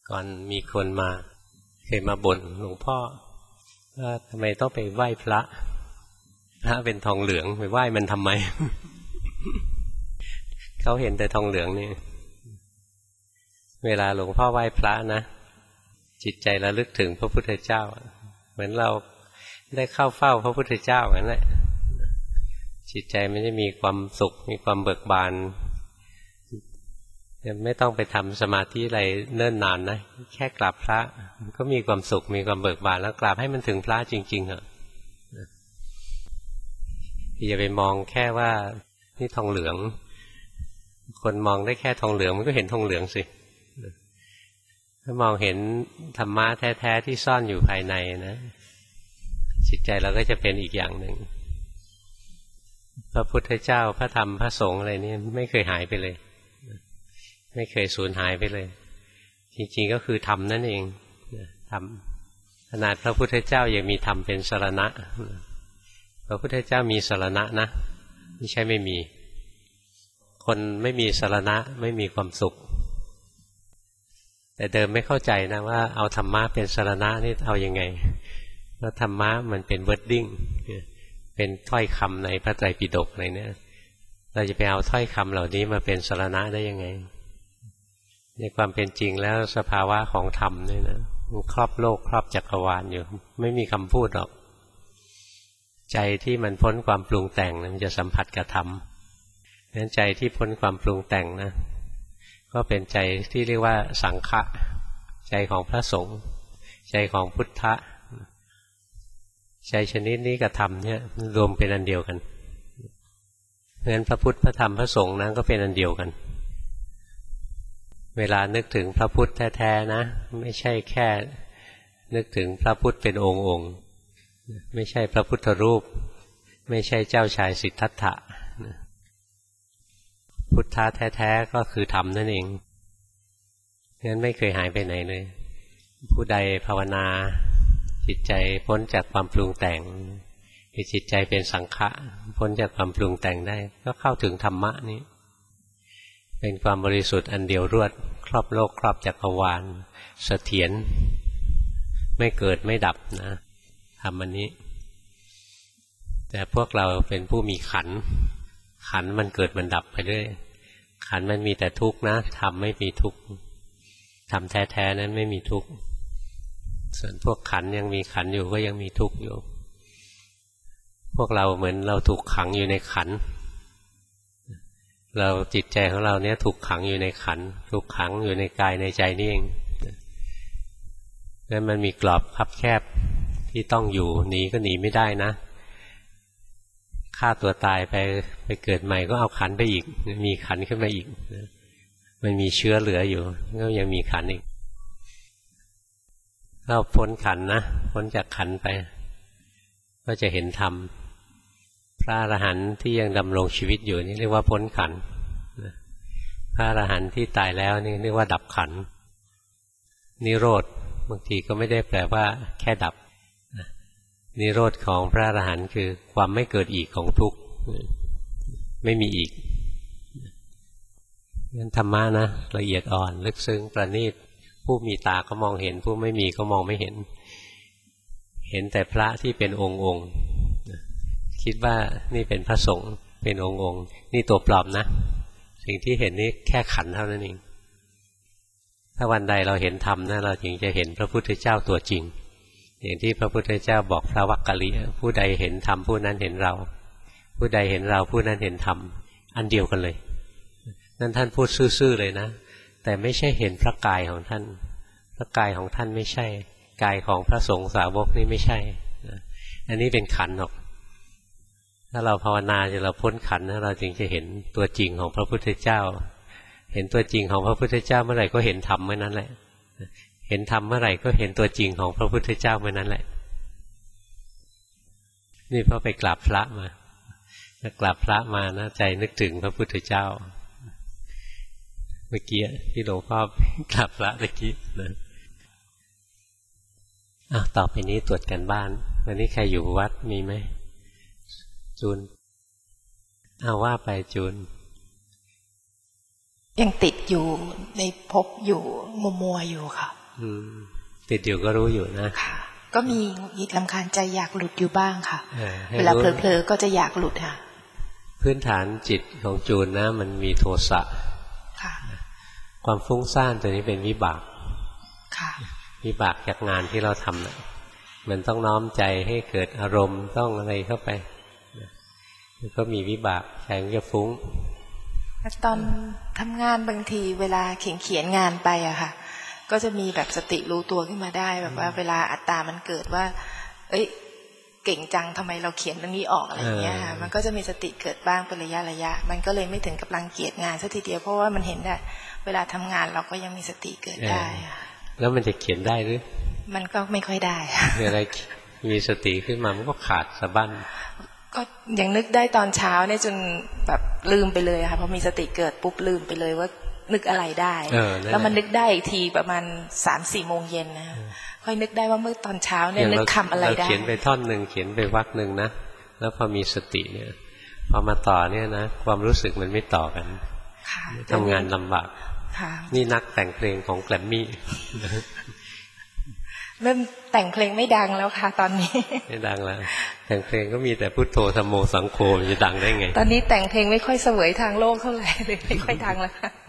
ก่อนมีคนมาเคยมาบ่นหลวงพ่อว่าทำไมต้องไปไหว้พระเป็นทองเหลืองไปไหว้มันทำไม เขาเห็นแต่ทองเหลืองนี่เวลาหลวงพ่อไหว้พระนะจิตใจระลึกถึงพระพุทธเจ้าเหมือนเราได้เข้าเฝ้าพระพุทธเจ้านั่นแหละจิตใจมันจะมีความสุขมีความเบิกบานไม่ต้องไปทำสมาธิอะไรเนิ่นนานนะแค่กราบพระมันก็มีความสุขมีความเบิกบานแล้วกราบให้มันถึงพระจริงๆเถอะอย่าไปมองแค่ว่านี่ทองเหลืองคนมองได้แค่ทองเหลืองมันก็เห็นทองเหลืองสิถ้ามองเห็นธรรมะแท้ๆที่ซ่อนอยู่ภายในนะจิตใจเราก็จะเป็นอีกอย่างหนึ่งพระพุทธเจ้าพระธรรมพระสงฆ์อะไรนี่ไม่เคยหายไปเลยไม่เคยสูญหายไปเลยจริงๆก็คือธรรมนั่นเองธรรมขนาดพระพุทธเจ้ายังมีธรรมเป็นสรณะพระพุทธเจ้ามีสรณะนะไม่ใช่ไม่มีคนไม่มีสรณะไม่มีความสุขแต่เดิมไม่เข้าใจนะว่าเอาธรรมะเป็นสรณะนี่เอายังไงแล้วธรรมะมันเป็นเวิร์ดดิ้งเป็นถ้อยคำในพระไตรปิฎกอะไรเนี่ยเราจะไปเอาถ้อยคำเหล่านี้มาเป็นสรณะได้ยังไงในความเป็นจริงแล้วสภาวะของธรรมเนี่ยนะมันครอบโลกครอบจักรวาลอยู่ไม่มีคำพูดหรอกใจที่มันพ้นความปรุงแต่งมันจะสัมผัสกับธรรมนั้นใจที่พ้นความปรุงแต่งนะก็เป็นใจที่เรียกว่าสังฆะใจของพระสงฆ์ใจของพุทธะใจชนิดนี้กับธรรมเนี่ยรวมเป็นอันเดียวกันเพราะฉะนั้นพระพุทธพระธรรมพระสงฆ์นั้นก็เป็นอันเดียวกันเวลานึกถึงพระพุทธแท้ๆนะไม่ใช่แค่นึกถึงพระพุทธเป็นองค์ๆไม่ใช่พระพุทธรูปไม่ใช่เจ้าชายสิทธัตถะพุทธะแท้ๆก็คือธรรมนั่นเองงั้นไม่เคยหายไปไหนเลยผู้ใดภาวนาจิตใจพ้นจากความปรุงแต่งมีจิตใจเป็นสังขะพ้นจากความปรุงแต่งได้ก็เข้าถึงธรรมะนี้เป็นความบริสุทธิ์อันเดียวรวดครอบโลกครอบจักรวาลเสถียรไม่เกิดไม่ดับนะธรรมอันนี้แต่พวกเราเป็นผู้มีขันมันเกิดมันดับไปเรื่อยขันมันมีแต่ทุกข์นะธรรมไม่มีทุกข์ธรรมแท้ๆนั้นไม่มีทุกข์ส่วนพวกขันยังมีขันอยู่ก็ยังมีทุกข์อยู่พวกเราเหมือนเราถูกขังอยู่ในขันเราจิตใจของเราเนี่ยถูกขังอยู่ในขันถูกขังอยู่ในกายในใจนี่เองแล้วมันมีกรอบคับแคบที่ต้องอยู่หนีก็หนีไม่ได้นะฆ่าตัวตายไปเกิดใหม่ก็เอาขันไปอีกมีขันขึ้นมาอีกมันมีเชื้อเหลืออยู่ก็ยังมีขันอีกเราพ้นขันนะพ้นจากขันไปก็จะเห็นธรรมพระอรหันต์ที่ยังดำรงชีวิตอยู่นี่เรียกว่าพ้นขันพระอรหันต์ที่ตายแล้วนี่เรียกว่าดับขันนิโรธบางทีก็ไม่ได้แปลว่าแค่ดับนิโรธของพระอรหันต์คือความไม่เกิดอีกของทุกข์ไม่มีอีกงั้นธรรมะนะละเอียดอ่อนลึกซึ้งประณีตผู้มีตาก็มองเห็นผู้ไม่มีก็มองไม่เห็นเห็นแต่พระที่เป็นองค์คิดว่านี่เป็นพระสงฆ์เป็นองค์นี่ตัวปลอมนะสิ่งที่เห็นนี่แค่ขันเท่านั้นเองถ้าวันใดเราเห็นธรรมนะเราจึงจะเห็นพระพุทธเจ้าตัวจริงอย่างที่พระพุทธเจ้าบอกพระวักกะลิผู้ใดเห็นธรรมผู้นั้นเห็นเราผู้ใดเห็นเราผู้นั้นเห็นธรรมอันเดียวกันเลยนั่นท่านพูดซื่อๆเลยนะแต่ไม่ใช่เห็นพระกายของท่านพระกายของท่านไม่ใช่กายของพระสงฆ์สาวกนี่ไม่ใช่อันนี้เป็นขันธ์หรอกถ้าเราภาวนาจนเราพ้นขันธ์นะเราจึงจะเห็นตัวจริงของพระพุทธเจ้าเห็นตัวจริงของพระพุทธเจ้าเมื่อไหร่ก็เห็นธรรมเมื่อนั้นแหละเห็นธรรมเมื่อไหร่ก็เห็นตัวจริงของพระพุทธเจ้าเมื่อนั้นแหละนี่พอไปกราบพระมากราบพระมานะใจนึกถึงพระพุทธเจ้าเมื่อกี้ที่หลวงพ่อกราบพระเมื่อกี้นะต่อไปนี้ตรวจกันบ้านวันนี้ใครอยู่วัดมีไหมจูนว่าไปจูนยังติดอยู่ในภพอยู่มัวๆอยู่ค่ะติดอยู่ก็รู้อยู่นะค่ะก็มีรำคาญใจอยากหลุดอยู่บ้างค่ะเวลาเผลอๆก็จะอยากหลุดค่ะพื้นฐานจิตของจูนนะมันมีโทสะค่ะความฟุ้งซ่านตัวนี้เป็นวิบากค่ะวิบากจากงานที่เราทำนะมันต้องน้อมใจให้เกิดอารมณ์ต้องอะไรเข้าไปแล้วก็มีวิบากใจมันจะฟุ้งตอนทำงานบางทีเวลาเขียนงานไปอะค่ะก็จะมีแบบสติรู้ตัวขึ้นมาได้แบบว่าเวลาอัตตามันเกิดว่าเอ้ยเก่งจังทำไมเราเขียนเรื่องนี้ออกอะไรอย่างเงี้ยค่ะมันก็จะมีสติเกิดบ้างเป็นระยะมันก็เลยไม่ถึงกับรังเกียจงานสักทีเดียวเพราะว่ามันเห็นได้เวลาทำงานเราก็ยังมีสติเกิดได้แล้วมันจะเขียนได้หรือมันก็ไม่ค่อยได้เวลามีสติขึ้นมามันก็ขาดสะบั้นก็ยังนึกได้ตอนเช้าเนี่ยจนแบบลืมไปเลยค่ะพอมีสติเกิดปุ๊บลืมไปเลยว่านึกอะไรได้แล้วมันนึกได้อีกทีประมาณ 3-4 โมงเย็นนะค่อยนึกได้ว่าเมื่อตอนเช้าเนี่ยนึกคำอะไรได้เราเขียนไปท่อนหนึ่งเขียนไปวรรคหนึ่งนะแล้วพอมีสติเนี่ยพอมาต่อเนี่ยนะความรู้สึกมันไม่ต่อกันทำงานลำบากนี่นักแต่งเพลงของแกรมมี่เริ่มแต่งเพลงไม่ดังแล้วค่ะตอนนี้ไม่ดังแล้วแต่งเพลงก็มีแต่พุทโธธัมโมสังโฆจะดังได้ไงตอนนี้แต่งเพลงไม่ค่อยเสวยทางโลกเท่าไหร่เลยไม่ค่อยดังแล้วค่ะ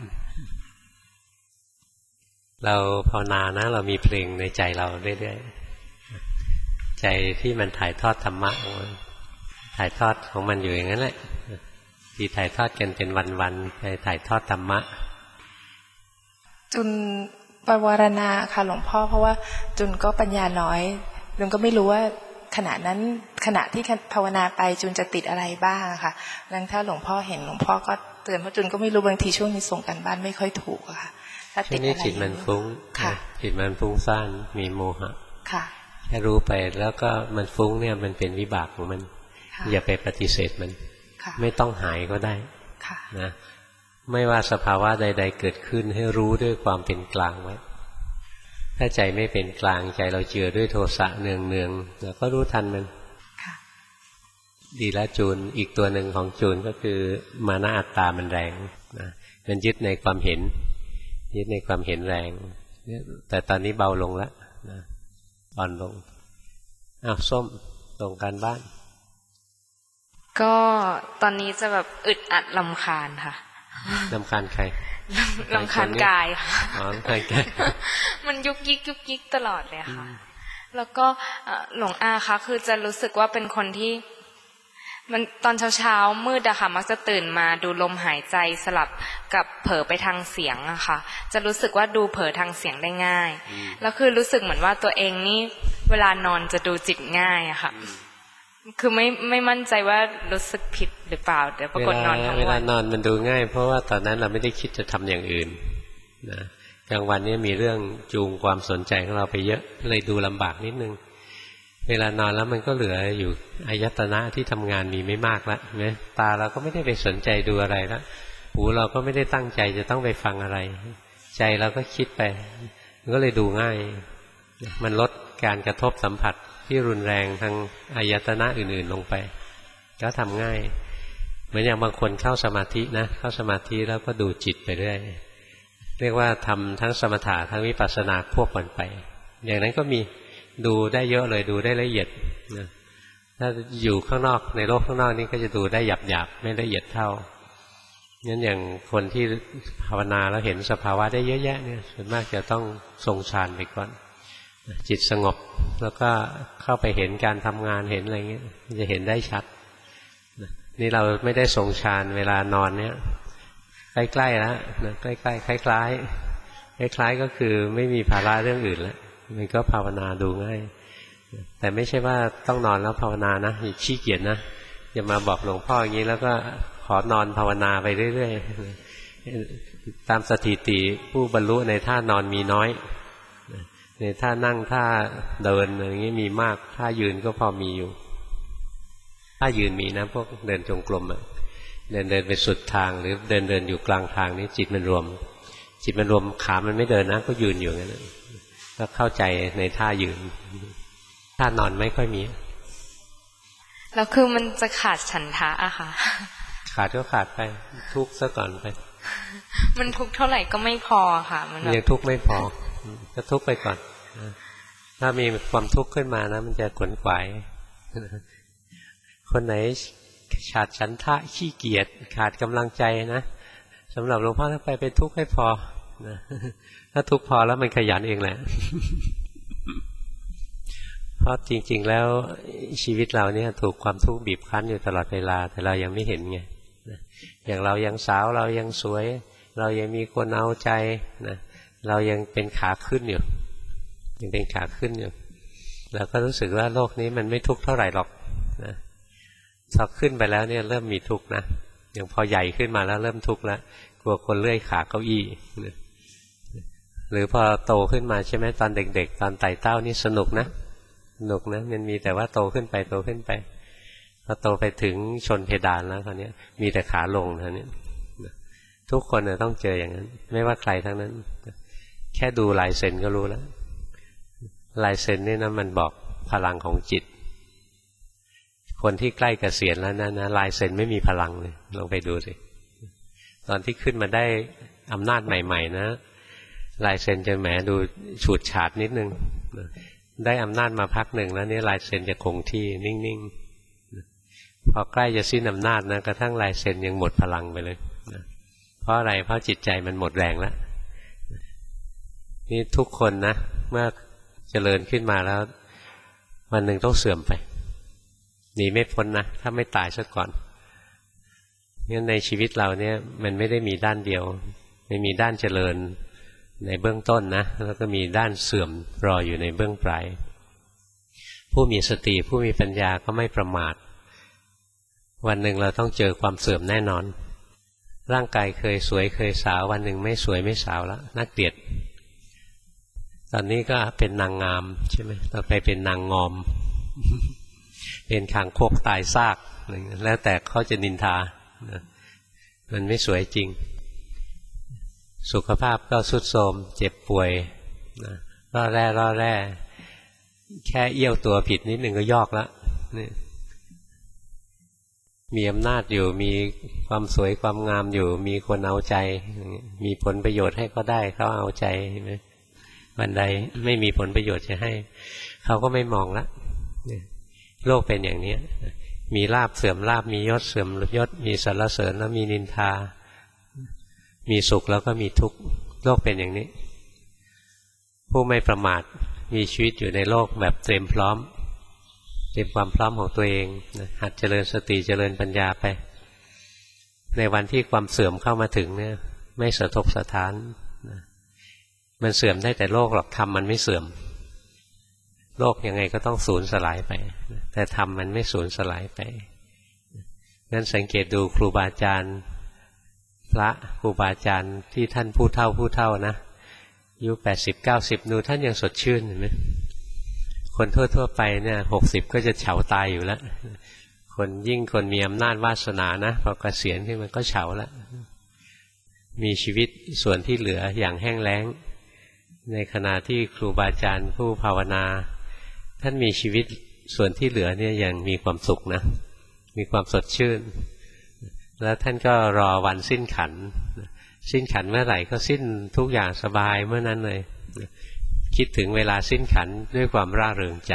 เราภาวนานะเรามีเพลงในใจเราเรื่อยๆใจที่มันถ่ายทอดธรรมะถ่ายทอดของมันอยู่อย่างนั้นแหละที่ถ่ายทอดกันเป็นวันๆไปถ่ายทอดธรรมะจุนปวารณาค่ะหลวงพ่อเพราะว่าจุนก็ปัญญาน้อยจุนก็ไม่รู้ว่าขณะที่ภาวนาไปจุนจะติดอะไรบ้างค่ะแล้วถ้าหลวงพ่อเห็นหลวงพ่อก็เตือนเพราะจุนก็ไม่รู้บางทีช่วงนี้ส่งกันบ้านไม่ค่อยถูกค่ะช่วงนี้จิตมันฟุ้งจิตมันฟุ้งซ่านมีโมหะแค่รู้ไปแล้วก็มันฟุ้งเนี่ยมันเป็นวิบากของมันอย่าไปปฏิเสธมันไม่ต้องหายก็ได้นะไม่ว่าสภาวะใดๆเกิดขึ้นให้รู้ด้วยความเป็นกลางไว้ถ้าใจไม่เป็นกลางใจเราเจือด้วยโทสะเนืองๆแล้วก็รู้ทันมันดีแล้วจูนอีกตัวหนึ่งของจูนก็คือมานะอัตตามันแรงนะมันยึดในความเห็นยึดในความเห็นแรงแต่ตอนนี้เบาลงแล้วนะอ่อนลงส้มส่งการบ้านก็ตอนนี้จะแบบอึดอัดรำคาญค่ะรำคาญใครรำคาญกายค่ะรำคาญกายมันยุกยิกตลอดเลยค่ะแล้วก็หลวงอาคะคือจะรู้สึกว่าเป็นคนที่มันตอนเช้ามืดอะค่ะมักจะตื่นมาดูลมหายใจสลับกับเผลอไปทางเสียงอะค่ะจะรู้สึกว่าดูเผลอทางเสียงได้ง่ายแล้วคือรู้สึกเหมือนว่าตัวเองนี่เวลานอนจะดูจิตง่ายอะค่ะคือไม่มั่นใจว่ารู้สึกผิดหรือเปล่าแต่ปรากฏนอนทั้งวันเวลานอนมันดูง่ายเพราะว่าตอนนั้นเราไม่ได้คิดจะทำอย่างอื่นนะกลางวันนี้มีเรื่องจูงความสนใจของเราไปเยอะเลยดูลำบากนิดนึงเวลานอนแล้วมันก็เหลืออยู่อายตนะที่ทำงานมีไม่มากแล้วนะตาเราก็ไม่ได้ไปสนใจดูอะไรแล้วหูเราก็ไม่ได้ตั้งใจจะต้องไปฟังอะไรใจเราก็คิดไปมันก็เลยดูง่ายมันลดการกระทบสัมผัสที่รุนแรงทางอายตนะอื่นๆลงไปก็ทำง่ายเหมือนอย่างบางคนเข้าสมาธินะเข้าสมาธิแล้วก็ดูจิตไปเรื่อยเรียกว่าทำทั้งสมถะทั้งวิปัสสนาควบกันไปอย่างนั้นก็มีดูได้เยอะเลยดูได้ละเอียดนะถ้าอยู่ข้างนอกในโลกข้างนอกนี่ก็จะดูได้หยาบๆไม่ละเอียดเท่างั้นอย่างคนที่ภาวนาแล้วเห็นสภาวะได้เยอะแยะเนี่ยส่วนมากจะต้องทรงฌานไปก่อนจิตสงบแล้วก็เข้าไปเห็นการทำงานเห็นอะไรเงี้ยจะเห็นได้ชัดนี่เราไม่ได้ทรงฌานเวลานอนเนี่ยใกล้ๆแล้วนะใกล้ๆคล้ายๆก็คือไม่มีภาระเรื่องอื่นแล้วมันก็ภาวนาดูง่ายแต่ไม่ใช่ว่าต้องนอนแล้วภาวนานะอย่าขี้เกียจนะอย่ามาบอกหลวงพ่ออย่างนี้แล้วก็ขอนอนภาวนาไปเรื่อยๆตามสถิติผู้บรรลุในท่านอนมีน้อยในท่านั่งท่าเดินอย่างนี้มีมากท่ายืนก็พอมีอยู่ท่ายืนมีนะพวกเดินจงกรมเดินไปสุดทางหรือเดินอยู่กลางทางนี้จิตมันรวมขามันไม่เดินนะก็ยืนอยู่งั้นก็เข้าใจในท่ายืนท่านอนไม่ค่อยมีแล้วคือมันจะขาดฉันทะอะค่ะขาดก็ขาดไปทุกข์ซะก่อนไปมันทุกข์เท่าไหร่ก็ไม่พอค่ะมันยังทุกข์ไม่พอก็ทุกข์ไปก่อนถ้ามีความทุกข์ขึ้นมานะมันจะขวนขวายคนไหนขาดฉันทะขี้เกียจขาดกำลังใจนะสำหรับหลวงพ่อถ้าไปเป็นทุกข์ให้พอนะถ้าทุกข์พอแล้วมันขยันเองแหละเพราะจริงๆแล้วชีวิตเราเนี่ยถูกความทุกข์บีบคั้นอยู่ตลอดเวลาแต่เรายังไม่เห็นไงอย่างเรายังสาวเรายังสวยเรายังมีคนเอาใจนะเรายังเป็นขาขึ้นอยู่ยังเป็นขาขึ้นอยู่เราก็รู้สึกว่าโลกนี้มันไม่ทุกข์เท่าไหร่หรอกนะพอขึ้นไปแล้วเนี่ยเริ่มมีทุกข์นะอย่างพอใหญ่ขึ้นมาแล้วเริ่มทุกข์แล้วกลัวคนเลื่อยขาเก้าอี้หรือพอโตขึ้นมาใช่ไหมตอนเด็กๆตอนไต่เต้านี่สนุกนะมันมีแต่ว่าโตขึ้นไปพอโตไปถึงชนเพดานแล้วคราวนี้มีแต่ขาลงนะเนี่ยทุกคนต้องเจออย่างนั้นไม่ว่าใครทั้งนั้นแค่ดูลายเซ็นก็รู้แล้วลายเซ็นนี่นะมันบอกพลังของจิตคนที่ใกล้เกษียณแล้วนะลายเซ็นไม่มีพลังเลยลองไปดูสิตอนที่ขึ้นมาได้อำนาจใหม่ๆนะลายเซ็นจะแหมดูฉูดฉาดนิดนึงได้อำนาจมาพักหนึ่งแล้วนี่ลายเซ็นจะคงที่นิ่งๆพอใกล้จะสิ้นอำนาจนะกระทั่งลายเซ็นยังหมดพลังไปเลยนะเพราะอะไรเพราะจิตใจมันหมดแรงแล้วนี่ทุกคนนะเมื่อเจริญขึ้นมาแล้ววันหนึ่งต้องเสื่อมไปหนีไม่พ้นนะถ้าไม่ตายซะก่อนงั้นในชีวิตเราเนี่ยมันไม่ได้มีด้านเดียวไม่มีด้านเจริญในเบื้องต้นนะแล้วก็มีด้านเสื่อมรออยู่ในเบื้องปลายผู้มีสติผู้มีปัญญาก็ไม่ประมาทวันหนึ่งเราต้องเจอความเสื่อมแน่นอนร่างกายเคยสวยเคยสาววันหนึ่งไม่สวยไม่สาวแล้วน่าเกลียดตอนนี้ก็เป็นนางงามใช่ไหมต่อไปเป็นนางงอม เป็นคางคกตายซากแล้วแต่เขาจะนินทามันไม่สวยจริงสุขภาพก็ทรุดโทรมเจ็บป่วยร่อแร่แค่เอี้ยวตัวผิดนิดหนึ่งก็ยอกแล้วมีอำนาจอยู่มีความสวยความงามอยู่มีคนเอาใจมีผลประโยชน์ให้ก็ได้เขาเอาใจวันใดไม่มีผลประโยชน์จะให้เขาก็ไม่มองละโลกเป็นอย่างนี้มีลาภเสื่อมลาภมียศเสื่อมยศมีสรรเสริญแล้วมีนินทามีสุขแล้วก็มีทุกข์โลกเป็นอย่างนี้ผู้ไม่ประมาทมีชีวิตอยู่ในโลกแบบเตรียมพร้อมเตรียมความพร้อมของตัวเองหัดเจริญสติเจริญปัญญาไปในวันที่ความเสื่อมเข้ามาถึงเนี่ยไม่สะทกสะท้านมันเสื่อมได้แต่โลกหรอกธรรมมันไม่เสื่อมโลกยังไงก็ต้องสูญสลายไปแต่ธรรมมันไม่สูญสลายไปงั้นสังเกตดูครูบาอาจารย์พระครูบาอาจารย์ที่ท่านผู้เฒ่านะอายุ80-90ดูท่านยังสดชื่นเห็นไหมคนทั่วไปเนี่ย60ก็จะเฉาตายอยู่แล้วคนมีอำนาจวาสนานะพอเกษียณขึ้นมันก็เฉาแล้วมีชีวิตส่วนที่เหลืออย่างแห้งแล้งในขณะที่ครูบาอาจารย์ผู้ภาวนาท่านมีชีวิตส่วนที่เหลือเนี่ยยังมีความสุขนะมีความสดชื่นแล้วท่านก็รอวันสิ้นขันเมื่อไหร่ก็สิ้นทุกอย่างสบายเมื่อนั้นเลยคิดถึงเวลาสิ้นขันด้วยความร่าเริงใจ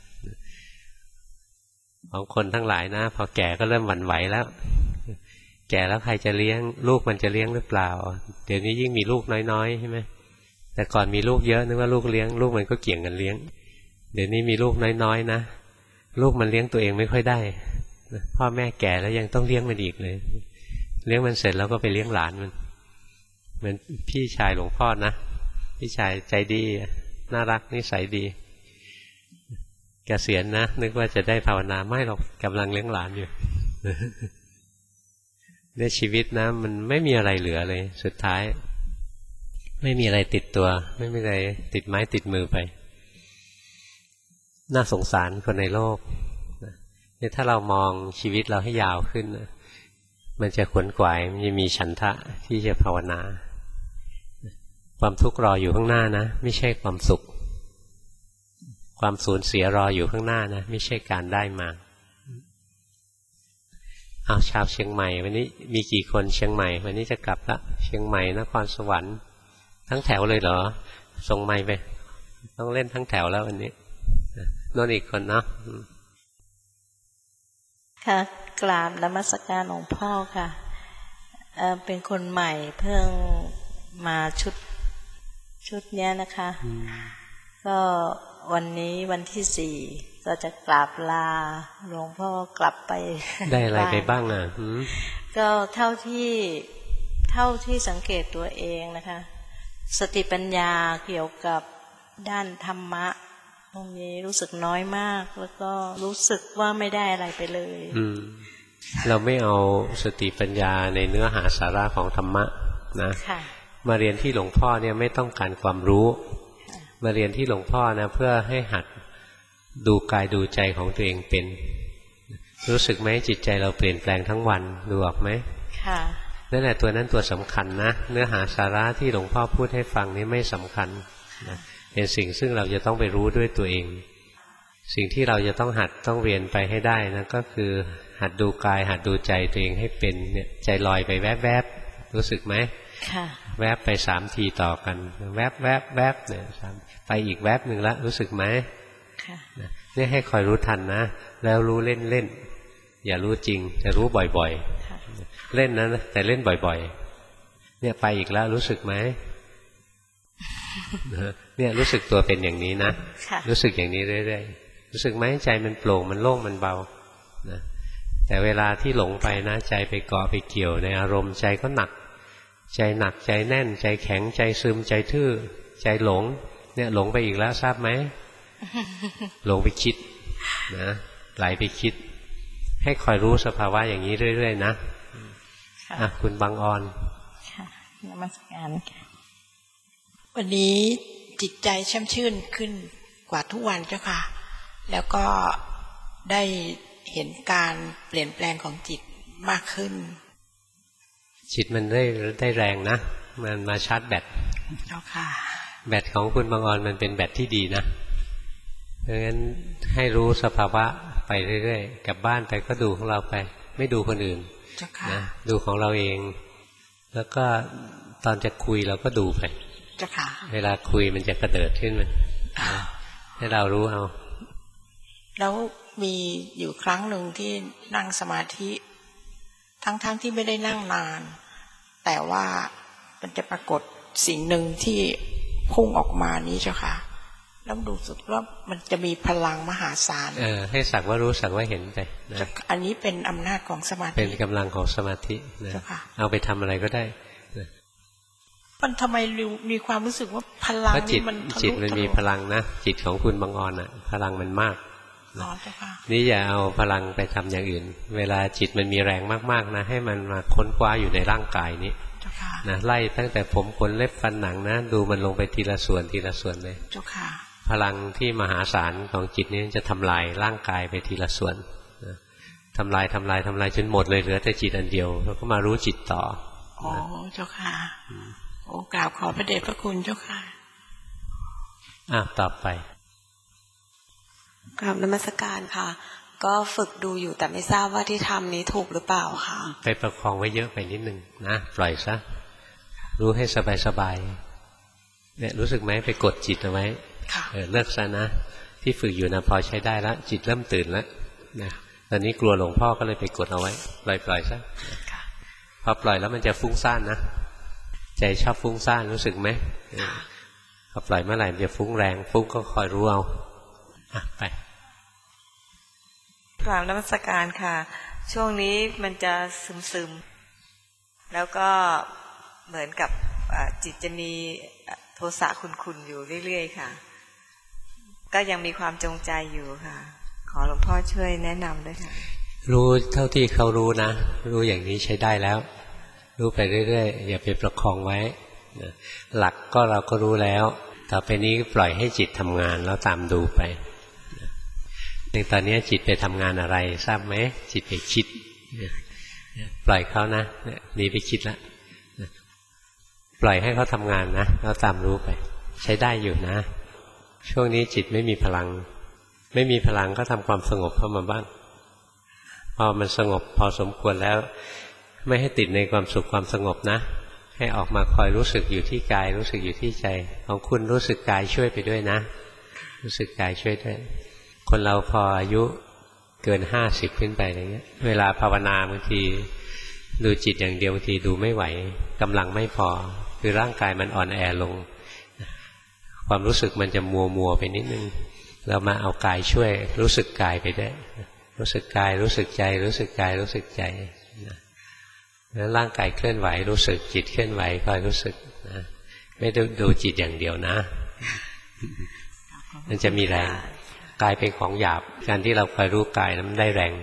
ของคนทั้งหลายนะพอแก่ก็เริ่มหวั่นไหวแล้วแก่แล้วใครจะเลี้ยงลูกมันจะเลี้ยงหรือเปล่าเดี๋ยวนี้ยิ่งมีลูกน้อยๆใช่ไหมแต่ก่อนมีลูกเยอะนึกว่าลูกเลี้ยงลูกมันก็เกี่ยงกันเลี้ยงเดี๋ยวนี้มีลูกน้อยๆนะลูกมันเลี้ยงตัวเองไม่ค่อยได้พ่อแม่แก่แล้วยังต้องเลี้ยงมันอีกเลยเลี้ยงมันเสร็จแล้วก็ไปเลี้ยงหลานมันเหมือนพี่ชายหลวงพ่อนะพี่ชายใจดีน่ารักนิสัยดีเกษียณนะนึกว่าจะได้ภาวนาไม่หรอกกำลังเลี้ยงหลานอยู่ในชีวิตนะมันไม่มีอะไรเหลือเลยสุดท้ายไม่มีอะไรติดตัวไม่มีอะไรติดไม้ติดมือไปน่าสงสารคนในโลกเนี่ยถ้าเรามองชีวิตเราให้ยาวขึ้นมันจะขวนขวายมันจะมีฉันทะที่จะภาวนาความทุกข์รออยู่ข้างหน้านะไม่ใช่ความสุขความสูญเสียรออยู่ข้างหน้านะไม่ใช่การได้มาเอาชาวเชียงใหม่วันนี้มีกี่คนเชียงใหม่วันนี้จะกลับละเชียงใหม่นครสวรรค์ทั้งแถวเลยเหรอส่งไมค์ไปต้องเล่นทั้งแถวแล้ววันนี้โน่นอีกคนเนาะค่ะกราบนมัสการหลวงพ่อค่ะเป็นคนใหม่เพิ่งมาชุดเนี้ยนะคะก็วันนี้วันที่4ก็จะกราบลาหลวงพ่อกลับไปได้อะไรไปบ้างอ่ะก็เท่าที่สังเกตตัวเองนะคะสติปัญญาเกี่ยวกับด้านธรรมะตรงนี้รู้สึกน้อยมากแล้วก็รู้สึกว่าไม่ได้อะไรไปเลยเราไม่เอาสติปัญญาในเนื้อหาสาระของธรรมะนะมาเรียนที่หลวงพ่อเนี่ยไม่ต้องการความรู้มาเรียนที่หลวงพ่อนะเพื่อให้หัดดูกายดูใจของตัวเองเป็นรู้สึกไหมจิตใจเราเปลี่ยนแปลงทั้งวันดูออกไหมค่ะนั่นแหละตัวนั้นตัวสำคัญนะเนื้อหาสาระที่หลวงพ่อพูดให้ฟังนี้ไม่สำคัญนะเป็นสิ่งซึ่งเราจะต้องไปรู้ด้วยตัวเองสิ่งที่เราจะต้องหัดต้องเรียนไปให้ได้นะก็คือหัดดูกายหัดดูใจตัวเองให้เป็นเนี่ยใจลอยไปแวบๆรู้สึกไหมค่ะแวบไป3 ทีต่อกันแวบแวบแวบเนี่ยไปอีกแวบหนึ่งละรู้สึกไหมค่ะนี่ให้คอยรู้ทันนะแล้วรู้เล่นๆอย่ารู้จริงจะรู้บ่อยๆเล่นนะแต่เล่นบ่อยๆเนี่ยไปอีกแล้วรู้สึกไหมเนี่ยรู้สึกตัวเป็นอย่างนี้นะรู้สึกอย่างนี้เรื่อยๆรู้สึกไหมใจมันโปร่งมันโล่งมันเบานะแต่เวลาที่หลงไปนะใจไปเกาะไปเกี่ยวในอารมณ์ใจก็หนักใจแน่นใจแข็งใจซึมใจทื่อใจหลงเนี่ยหลงไปอีกแล้วทราบไหมหลงไปคิดนะไหลไปคิดให้คอยรู้สภาวะอย่างนี้เรื่อยๆนะคุณบางออนค่ะนมัสการค่ะวันนี้จิตใจแช่มชื่นขึ้นกว่าทุกวันเจ้าค่ะแล้วก็ได้เห็นการเปลี่ยนแปลงของจิตมากขึ้นจิตมันได้แรงนะมันมาชาร์จแบตเจ้าค่ะแบตของคุณบางออนมันเป็นแบตที่ดีนะเพราะงั้นให้รู้สภาวะไปเรื่อยๆกลับบ้านไปก็ดูของเราไปไม่ดูคนอื่นนะดูของเราเองแล้วก็ตอนจะคุยเราก็ดูไปเวลาคุยมันจะกระเดิดขึ้นมันให้เรารู้เอาแล้วมีอยู่ครั้งหนึ่งที่นั่งสมาธิทั้งที่ไม่ได้นั่งนานแต่ว่ามันจะปรากฏสิ่งหนึ่งที่พุ่งออกมานี้เจ้าค่ะแล้วดูสุดว่ามันจะมีพลังมหาศาลให้สักว่ารู้สักว่าเห็นไปนะอันนี้เป็นอำนาจของสมาธิเป็นกำลังของสมาธินะเอาไปทำอะไรก็ได้มันทำไมมีความรู้สึกว่าพลังนี่มันจิตมันมีพลังนะจิตของคุณบางออนอ่ะพลังมันมากนี่อย่าเอาพลังไปทำอย่างอื่นเวลาจิตมันมีแรงมากๆนะให้มันมาค้นคว้าอยู่ในร่างกายนี้นะไล่ตั้งแต่ผมขนเล็บฟันหนังนะดูมันลงไปทีละส่วนทีละส่วนเลยพลังที่มหาศาลของจิตนี้จะทำลายร่างกายไปทีละส่วนนะทำลายจนหมดเลยเหลือแต่จิตอันเดียวแล้วก็มารู้จิตต่ออ๋อเจ้าค่ะโอ้กราบขอพระเดชพระคุณเจ้าค่ะต่อไปกราบนมัสการค่ะก็ฝึกดูอยู่แต่ไม่ทราบว่าที่ทำนี้ถูกหรือเปล่าค่ะไปประคองไว้เยอะไปนิดนึงนะปล่อยซะรู้ให้สบายเนี่ยรู้สึกไหมไปกดจิตเอาไว้เลิกซะนะที่ฝึกอยู่นะพอใช้ได้แล้วจิตเริ่มตื่นแล้วนะตอนนี้กลัวหลวงพ่อก็เลยไปกดเอาไว้ปล่อยซะพอปล่อยแล้วมันจะฟุ้งซ่านนะใจชอบฟุ้งซ่านรู้สึกไหมพอปล่อยเมื่อไหร่มันจะฟุ้งแรงฟุ้งก็คอยรู้เอาไปกราบนมัสการค่ะช่วงนี้มันจะซึมๆแล้วก็เหมือนกับจิตจะมีโทสะขุ่นๆอยู่เรื่อยๆค่ะก็ยังมีความจงใจอยู่ค่ะขอหลวงพ่อช่วยแนะนำด้วยค่ะรู้เท่าที่เขารู้นะรู้อย่างนี้ใช้ได้แล้วรู้ไปเรื่อยๆอย่าไปประคองไว้หลักก็เราก็รู้แล้วต่อไปนี้ปล่อยให้จิตทำงานแล้วตามดูไปในตอนนี้จิตไปทำงานอะไรทราบไหมจิตไปคิดปล่อยเขานะหนีไปคิดละปล่อยให้เขาทำงานนะแล้วตามรู้ไปใช้ได้อยู่นะช่วงนี้จิตไม่มีพลังก็ทำความสงบเข้ามาบ้างพอมันสงบพอสมควรแล้วไม่ให้ติดในความสุขความสงบนะขให้ออกมาคอยรู้สึกอยู่ที่กายรู้สึกอยู่ที่ใจของคุณรู้สึกกายช่วยไปด้วยนะรู้สึกกายช่วยด้วยคนเราพออายุเกิน50ขึ้นไปอะไรเงี้ยเวลาภาวนาบางทีดูจิตอย่างเดียวบางทีดูไม่ไหวกำลังไม่พอคือร่างกายมันอ่อนแอลงความรู้สึกมันจะมัวไปนิดนึงเรามาเอากายช่วยรู้สึกกายไปด้วยรู้สึกกายรู้สึกใจรู้สึกกายรู้สึกใจแล้วร่างกายเคลื่อนไหวรู้สึกจิตเคลื่อนไหวคอยรู้สึกนะไม่ได้ดูจิตอย่างเดียวนะมันจะมีแรงกายเป็นของหยาบการที่เราคอยรู้กายนั้นได้แรง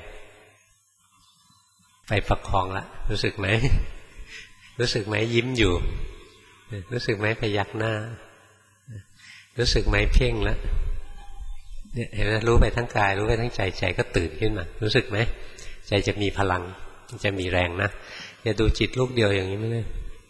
ไปประคองละรู้สึกไหมรู้สึกไหมยิ้มอยู่รู้สึกไหมพยักหน้ารู้สึกไหมเพ่งแล้วเนี่ยเห็นไหมรู้ไปทั้งกายรู้ไปทั้งใจใจก็ตื่นขึ้นมารู้สึกไหมใจจะมีพลังจะมีแรงนะอย่าดูจิตลูกเดียวอย่างนี้ไม่ได้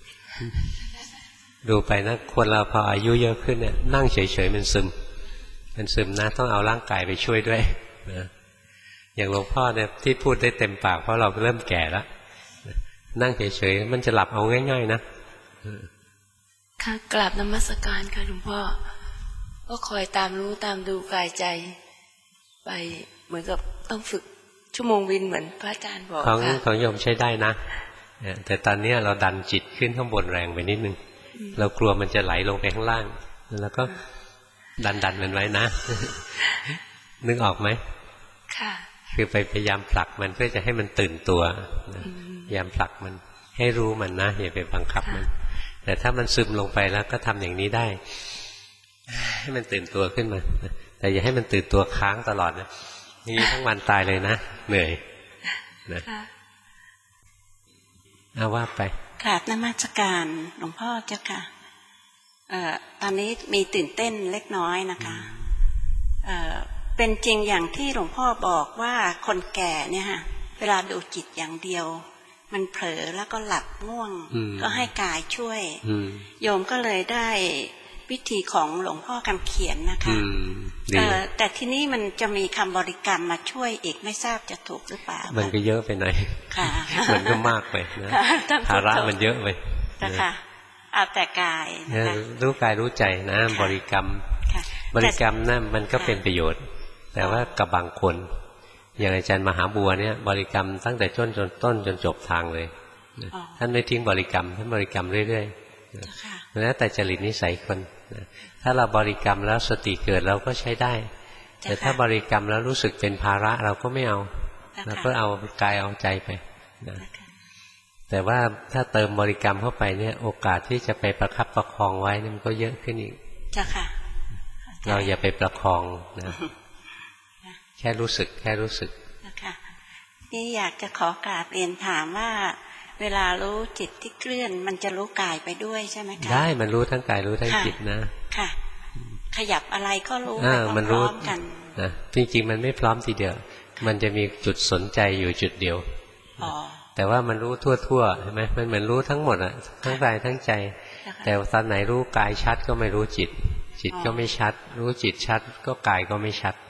ดูไปนะคนเราพออายุเยอะขึ้นเนี่ยนั่งเฉยๆมันซึมนะต้องเอาร่างกายไปช่วยด้วยนะอย่างหลวงพ่อเนี่ยที่พูดได้เต็มปากเพราะเราเริ่มแก่แล้วนั่งเฉยๆมันจะหลับเอาง่ายๆนะค่ะกราบนมัสการค่ะหลวงพ่อก็คอยตามรู้ตามดูกายใจไปเหมือนกับต้องฝึกชั่วโมงวินเหมือนพระอาจารย์บอกค่ะของโยมใช้ได้นะแต่ตอนนี้เราดันจิตขึ้นข้างบนแรงไปนิดนึงเรากลัวมันจะไหลลงไปข้างล่างแล้วก็ดันมันไว้นะนึกออกไหมค่ะคือไปพยายามผลักมันเพื่อจะให้มันตื่นตัวพยายามผลักมันให้รู้มันนะอย่าไปบังคับมันแต่ถ้ามันซึมลงไปแล้วก็ทำอย่างนี้ได้ให้มันตื่นตัวขึ้นมาแต่อย่าให้มันตื่นตัวค้างตลอดนะนี่ทั้งวันตายเลยนะเหนื่อยนะเอาว่าไปกราบนมัสการหลวงพ่อเจ้าค่ะตอนนี้มีตื่นเต้นเล็กน้อยนะคะเป็นจริงอย่างที่หลวงพ่อบอกว่าคนแก่เนี่ยฮะเวลาดูจิตอย่างเดียวมันเผลอแล้วก็หลับง่วงก็ให้กายช่วยโยมก็เลยได้วิธีของหลวงพ่อคำเขียนนะคะแต่ที่นี้มันจะมีคำบริกรรมมาช่วยอีกไม่ทราบจะถูกหรือเปล่ามันก็เยอะไปหน่อยมันก็มากไปนะภาระมันเยอะไปนะคะเอาแต่กายรู้กายรู้ใจนะบริกรรมนั่นมันก็เป็นประโยชน์แต่ว่ากับบางคนอย่างอาจารย์มหาบัวเนี่ยบริกรรมตั้งแต่ต้นจนจบทางเลยท่านไม่ทิ้งบริกรรมท่านบริกรรมเรื่อยๆแล้วแต่จริตนิสัยคนถ้าเราบริกรรมแล้วสติเกิดเราก็ใช้ได้แต่ถ้าบริกรรมแล้วรู้สึกเป็นภาระเราก็ไม่เอาเราก็เอากายเอาใจไปนะแต่ว่าถ้าเติมบริกรรมเข้าไปเนี่ยโอกาสที่จะไปประคับประคองไว้มันก็เยอะขึ้นอีกเราอย่าไปประคองนะแค่รู้สึกนะคะนี่อยากจะขอกราบเรียนถามว่าเวลารู้จิตที่เคลื่อนมันจะรู้กายไปด้วยใช่ไหมคะได้มันรู้ทั้งกายรู้ทั้งจิตนะค่ะขยับอะไรก็รู้ไปพร้อมกันนะจริงๆมันไม่พร้อมทีเดียวมันจะมีจุดสนใจอยู่จุดเดียวแต่ว่ามันรู้ทั่วๆใช่ไหมมันเหมือนรู้ทั้งหมดอ่ะทั้งกายทั้งใจแต่ตอนไหนรู้กายชัดก็ไม่รู้จิตก็ไม่ชัดรู้จิตชัดก็กายก็ไม่ชัด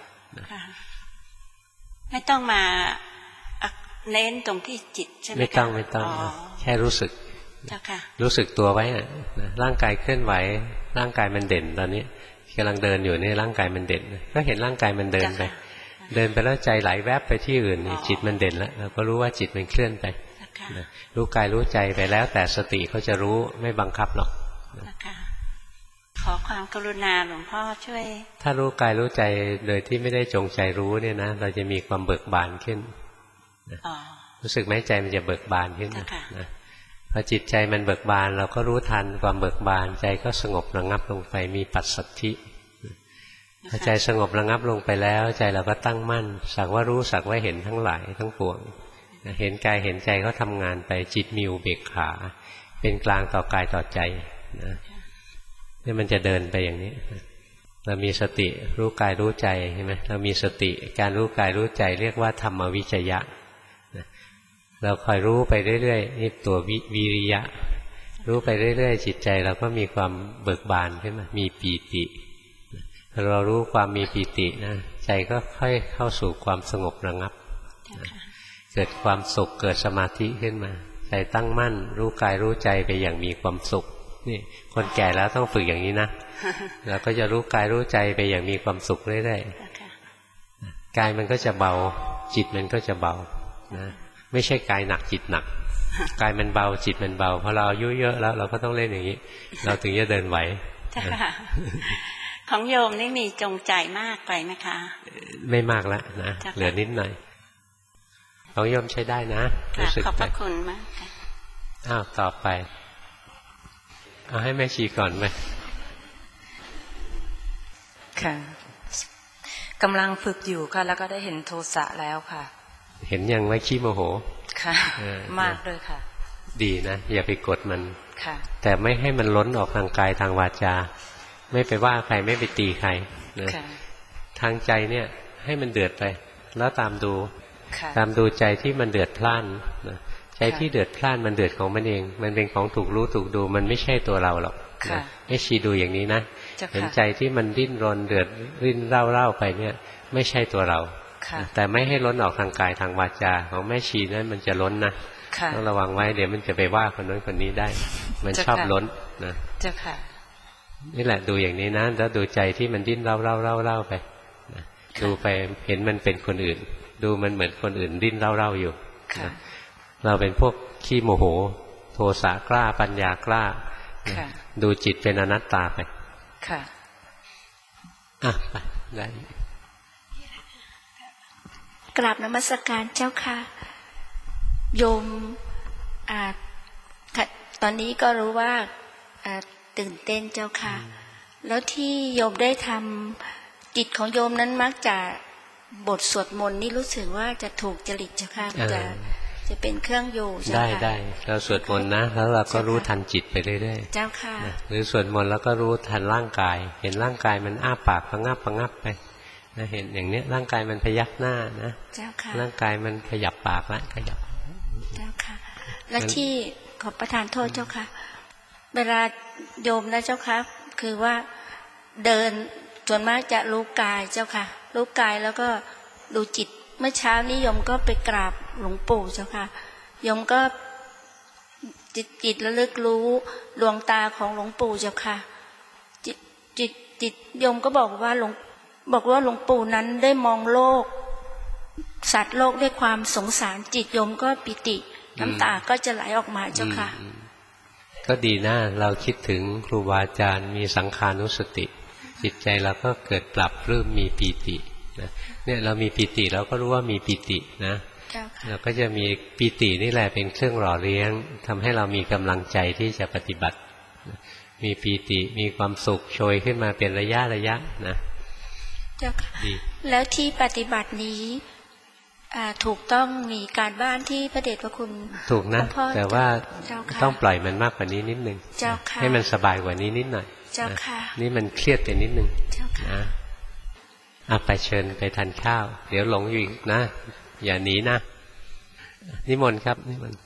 ไม่ต้องมาเน้นตรงที่จิตใช่ไหมไม่ต้องแค่รู้สึกรู้สึกตัวไว้นะร่างกายเคลื่อนไหวร่างกายมันเด่นตอนนี้กำลังเดินอยู่นี่ร่างกายมันเด่นก็เห็นร่างกายมันเดินไปแล้วใจไหลแวบไปที่อื่นจิตมันเด่นแล้วเราก็รู้ว่าจิตมันเคลื่อนไปรู้กายรู้ใจไปแล้วแต่สติเขาจะรู้ไม่บังคับหรอกขอความกรุณาหลวงพ่อช่วยถ้ารู้กายรู้ใจโดยที่ไม่ได้จงใจรู้เนี่ยนะเราจะมีความเบิกบานขึ้นรู้สึกไหมใจมันจะเบิกบานขึ้นนะพอจิตใจมันเบิกบานเราก็รู้ทันความเบิกบานใจก็สงบระงับลงไปมีปัสสัทธิพอใจสงบระงับลงไปแล้วใจเราก็ตั้งมั่นสักว่ารู้สักว่าเห็นทั้งหลายทั้งปวงเห็นกายเห็นใจก็ทำงานไปจิตมีอุเบกขาเป็นกลางต่อกายต่อใจนะนี่มันจะเดินไปอย่างนี้เรามีสติรู้กายรู้ใจใช่ไหมเรามีสติการรู้กายรู้ใจเรียกว่าธรรมวิจยะเราคอยรู้ไปเรื่อยๆนี่ตัววิริยะรู้ไปเรื่อยๆจิตใจเราก็มีความเบิกบานขึ้นมามีปีติเรารู้ความมีปีตินะใจก็ค่อยเข้าสู่ความสงบระงับเกิดความสุขเกิดสมาธิขึ้นมาใจตั้งมั่นรู้กายรู้ใจไปอย่างมีความสุขนี่คนแก่แล้วต้องฝึกอย่างนี้นะแล้วก็จะรู้กายรู้ใจไปอย่างมีความสุขเรื่อยๆกายมันก็จะเบาจิตมันก็จะเบานะไม่ใช่กายหนักจิตหนักกายมันเบาจิตมันเบาพอเราอายุเยอะแล้วเราก็ต้องเล่นอย่างนี้เราถึงจะเดินไหวของโยมนี่มีจงใจมากไปไหมคะไม่มากแล้วนะเหลือนิดหน่อยของโยมใช้ได้นะรู้สึกขอบพระคุณมากค่ะอ้าวต่อไปเอาให้แม่ชีก่อนไหมค่ะกำลังฝึกอยู่ค่ะแล้วก็ได้เห็นโทสะแล้วค่ะเห็นยังไม่ขี้โมโหค่ะมากเลยค่ะดีนะอย่าไปกดมันค่ะแต่ไม่ให้มันล้นออกทางกายทางวาจาไม่ไปว่าใครไม่ไปตีใครนะทางใจเนี่ยให้มันเดือดไปแล้วตามดูใจที่มันเดือดพล่านนะใจที่เดือดพล่านมันเดือดของมันเองมันเป็นของถูกรู้ถูกดูมันไม่ใช่ตัวเราหรอกให้ชี้ดูอย่างนี้นะเห็นใจที่มันดิ้นรนเดือดริ้นเร่าไปเนี่ยไม่ใช่ตัวเราแต่ไม่ให้ล้นออกทางกายทางวาจาของแม่ชีนั้นมันจะล้นนะต้องระวังไว้เดี๋ยวมันจะไปว่าคนนั้นคนนี้ได้มันชอบล้นนะนี่แหละดูอย่างนี้นะแล้วดูใจที่มันดิ้นเร่าไปดูไปเห็นมันเป็นคนอื่นดูมันเหมือนคนอื่นดิ้นเร่าอยู่เราเป็นพวกขี้โมโหโทสะกล้าปัญญากล้าดูจิตเป็นอนัตตาไปค่ะไปได้กราบนมัสการเจ้าค่ะโยมตอนนี้ก็รู้ว่าตื่นเต้นเจ้าค่ะแล้วที่โยมได้ทำจิตของโยมนั้นมักจะบทสวดมนต์นี่รู้สึกว่าจะถูกจริตเจ้าค่ะจะเป็นเครื่องอยู่เจ้าค่ะได้เราสวดมนต์นะแล้วเราก็รู้ทันจิตไปเรื่อยๆเจ้าค่ะหรือสวดมนต์แล้วก็รู้ทันร่างกายเห็นร่างกายมันอ้าปากพะงับไปนะเห็นอย่างนี้ร่างกายมันพยักหน้านะเจ้าค่ะร่างกายมันขยับปากแล้วขยับเจ้าค่ะและที่ขอประทานโทษเจ้าค่ะเวลาโยมนะเจ้าค่ะคือว่าเดินส่วนมากจะรู้กายเจ้าค่ะรู้กายแล้วก็ดูจิตเมื่อเช้านี้โยมก็ไปกราบหลวงปู่เจ้าค่ะโยมก็จิตระลึกรู้ดวงตาของหลวงปู่เจ้าค่ะจิตโยมก็บอกว่าหลวงปู่นั้นได้มองโลกสัตว์โลกด้วยความสงสารจิตโยมก็ปิติน้ำตาก็จะไหลออกมาเจ้าค่ะก็ดีนะเราคิดถึงครูบาอาจารย์มีสังขานุสติจิตใจเราก็เกิดปรับปลื้มมีปีตินะเนี่ยเรามีปีติเราก็รู้ว่ามีปีตินะเราก็จะมีปีตินี่แหละเป็นเครื่องหล่อเลี้ยงทำให้เรามีกำลังใจที่จะปฏิบัติมีปีติมีความสุขโชยขึ้นมาเป็นระยะนะเจ้าค่ะแล้วที่ปฏิบัตินี้ถูกต้องมีการบ้านที่พระเดชพระคุณถูกนะแต่ว่าต้องปล่อยมันมากกว่านี้นิดนึงให้มันสบายกว่านี้นิดหน่อยเจ้าค่ะนี่มันเครียดไปนิดนึงนะไปเชิญไปทานข้าวเดี๋ยวหลงอยู่อีกนะอย่าหนีนะนิมนต์ครับนิมนต์